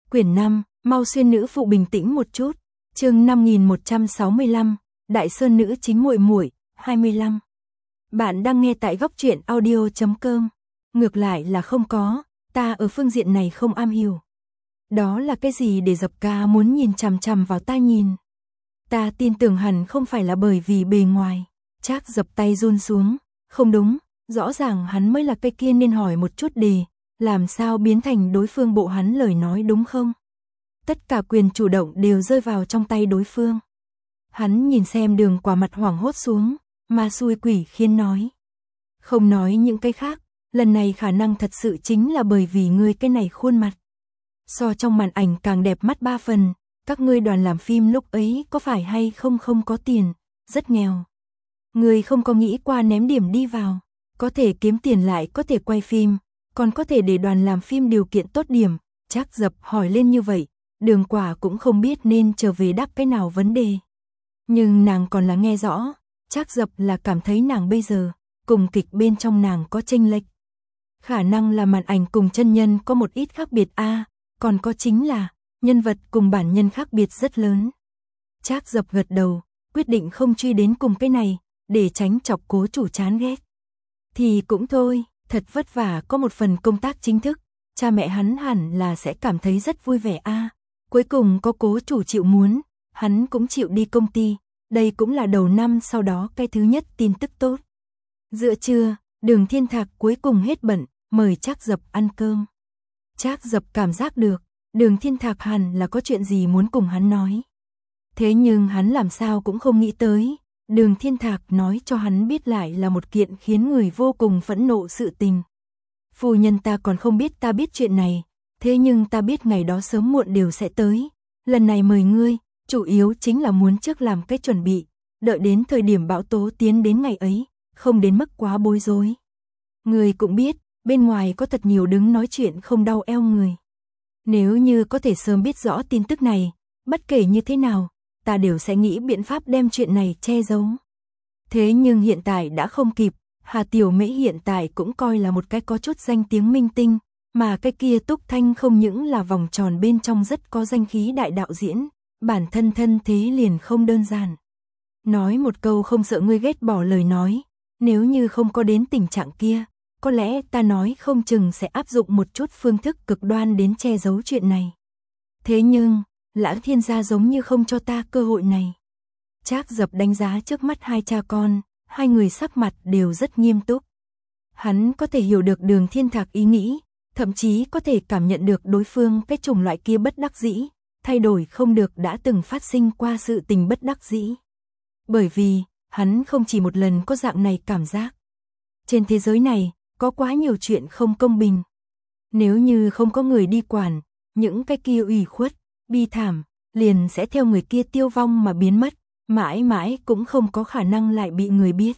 Quyển 5, mau xuyên nữ phụ bình tĩnh một chút. Chương 5165, Đại Sơn nữ chính muội muội, 25. Bạn đang nghe tại góc truyện audio.com. Ngược lại là không có, ta ở phương diện này không am hiểu. Đó là cái gì để Dập ca muốn nhìn chằm chằm vào ta nhìn? Ta tin tưởng hẳn không phải là bởi vì bề ngoài. Trác Dập tay run xuống, không đúng, rõ ràng hắn mới là cái kia nên hỏi một chút đề, làm sao biến thành đối phương bộ hắn lời nói đúng không? Tất cả quyền chủ động đều rơi vào trong tay đối phương. Hắn nhìn xem Đường Quả mặt hoảng hốt xuống, ma xui quỷ khiến nói. Không nói những cái khác, lần này khả năng thật sự chính là bởi vì ngươi cái này khuôn mặt. So trong màn ảnh càng đẹp mắt 3 phần, các ngươi đoàn làm phim lúc ấy có phải hay không có tiền, rất nghèo. Ngươi không có nghĩ qua ném điểm đi vào, có thể kiếm tiền lại có thể quay phim, còn có thể để đoàn làm phim điều kiện tốt điểm. Trác Dập hỏi lên như vậy, Đường Quả cũng không biết nên trở về đáp cái nào vấn đề. Nhưng nàng còn là nghe rõ, Trác Dập là cảm thấy nàng bây giờ, cùng kịch bên trong nàng có chênh lệch. Khả năng là màn ảnh cùng chân nhân có một ít khác biệt còn có chính là, nhân vật cùng bản nhân khác biệt rất lớn. Trác Dập gật đầu, quyết định không truy đến cùng cái này, để tránh chọc Cố chủ chán ghét. Thì cũng thôi, thật vất vả có một phần công tác chính thức, cha mẹ hắn hẳn là sẽ cảm thấy rất vui vẻ Cuối cùng có Cố chủ chịu muốn, hắn cũng chịu đi công ty, đây cũng là đầu năm sau đó cái thứ nhất tin tức tốt. Giữa trưa, Đường Thiên Thạc cuối cùng hết bận, mời Trác Dập ăn cơm. Trác Dập cảm giác được, Đường Thiên Thạc hẳn là có chuyện gì muốn cùng hắn nói. Thế nhưng hắn làm sao cũng không nghĩ tới, Đường Thiên Thạc nói cho hắn biết lại là một kiện khiến người vô cùng phẫn nộ sự tình. Phu nhân ta còn không biết ta biết chuyện này, thế nhưng ta biết ngày đó sớm muộn đều sẽ tới. Lần này mời ngươi, chủ yếu chính là muốn trước làm cái chuẩn bị, đợi đến thời điểm bão tố tiến đến ngày ấy, không đến mức quá bối rối. Ngươi cũng biết, bên ngoài có thật nhiều đứng nói chuyện không đau eo người. Nếu như có thể sớm biết rõ tin tức này, bất kể như thế nào, ta đều sẽ nghĩ biện pháp đem chuyện này che giấu. Thế nhưng hiện tại đã không kịp, Hà Tiểu Mễ hiện tại cũng coi là một cái có chút danh tiếng minh tinh, mà cái kia Túc Thanh không những là vòng tròn bên trong rất có danh khí đại đạo diễn, bản thân thân thế liền không đơn giản. Nói một câu không sợ ngươi ghét bỏ lời nói, nếu như không có đến tình trạng kia, có lẽ ta nói không chừng sẽ áp dụng một chút phương thức cực đoan đến che giấu chuyện này. Thế nhưng, Lãng Thiên gia giống như không cho ta cơ hội này. Trác Dập đánh giá trước mắt hai cha con, hai người sắc mặt đều rất nghiêm túc. Hắn có thể hiểu được Đường Thiên Thạc ý nghĩ, thậm chí có thể cảm nhận được đối phương cái chủng loại kia bất đắc dĩ, thay đổi không được đã từng phát sinh qua sự tình bất đắc dĩ. Bởi vì, hắn không chỉ một lần có dạng này cảm giác. Trên thế giới này, có quá nhiều chuyện không công bình. Nếu như không có người đi quản, những cái kia ủy khuất, bi thảm, liền sẽ theo người kia tiêu vong mà biến mất, mãi mãi cũng không có khả năng lại bị người biết.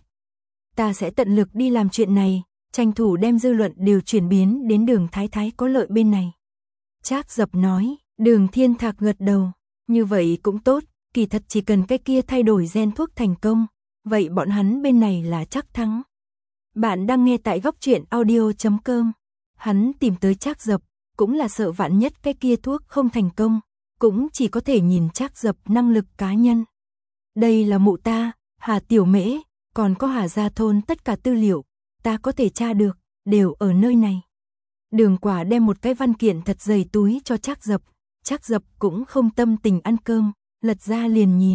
Ta sẽ tận lực đi làm chuyện này, tranh thủ đem dư luận đều chuyển biến đến Đường Thái Thái có lợi bên này. Trác Dập nói, Đường Thiên Thạc gật đầu, như vậy cũng tốt, kỳ thật chỉ cần cái kia thay đổi gen thuốc thành công, vậy bọn hắn bên này là chắc thắng. Bạn đang nghe tại góc truyện audio.com. Hắn tìm tới Trác Dập, cũng là sợ vạn nhất cái kia thuốc không thành công, cũng chỉ có thể nhìn Trác Dập năng lực cá nhân. Đây là mụ ta, Hà Tiểu Mễ, còn có Hà Gia thôn tất cả tư liệu, ta có thể tra được, đều ở nơi này. Đường Quả đem một cái văn kiện thật dày túi cho Trác Dập, Trác Dập cũng không tâm tình ăn cơm, lật ra liền nhìn.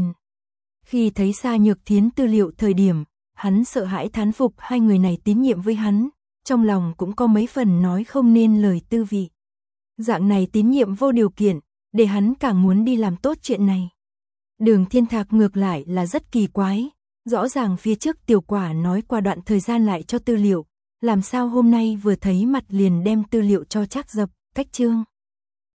Khi thấy Sa Nhược Thiến tư liệu thời điểm, hắn sợ hãi thán phục hai người này tín nhiệm với hắn, trong lòng cũng có mấy phần nói không nên lời tư vị. Dạng này tín nhiệm vô điều kiện, để hắn càng muốn đi làm tốt chuyện này. Đường Thiên Thạc ngược lại là rất kỳ quái, rõ ràng phía trước Tiểu Quả nói qua đoạn thời gian lại cho tư liệu, làm sao hôm nay vừa thấy mặt liền đem tư liệu cho Trác Dập, cách chương.